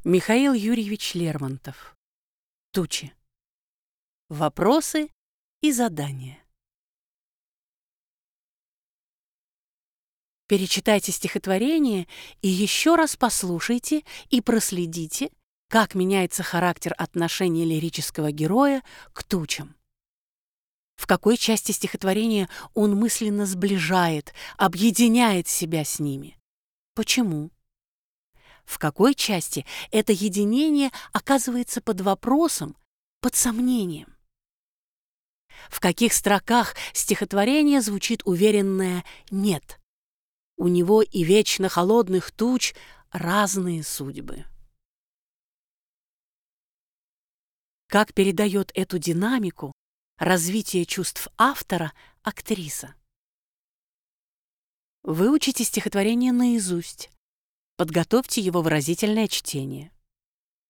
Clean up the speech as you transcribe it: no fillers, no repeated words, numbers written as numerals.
Михаил Юрьевич Лермонтов. Тучи. Вопросы и задания. Перечитайте стихотворение и еще раз послушайте и проследите, как меняется характер отношения лирического героя к тучам. В какой части стихотворения он мысленно сближает, объединяет себя с ними? Почему? В какой части это единение оказывается под вопросом, под сомнением? В каких строках стихотворение звучит уверенное «нет»? У него и вечно холодных туч разные судьбы. Как передает эту динамику, развитие чувств автора актриса? Выучите стихотворение наизусть. Подготовьте его выразительное чтение.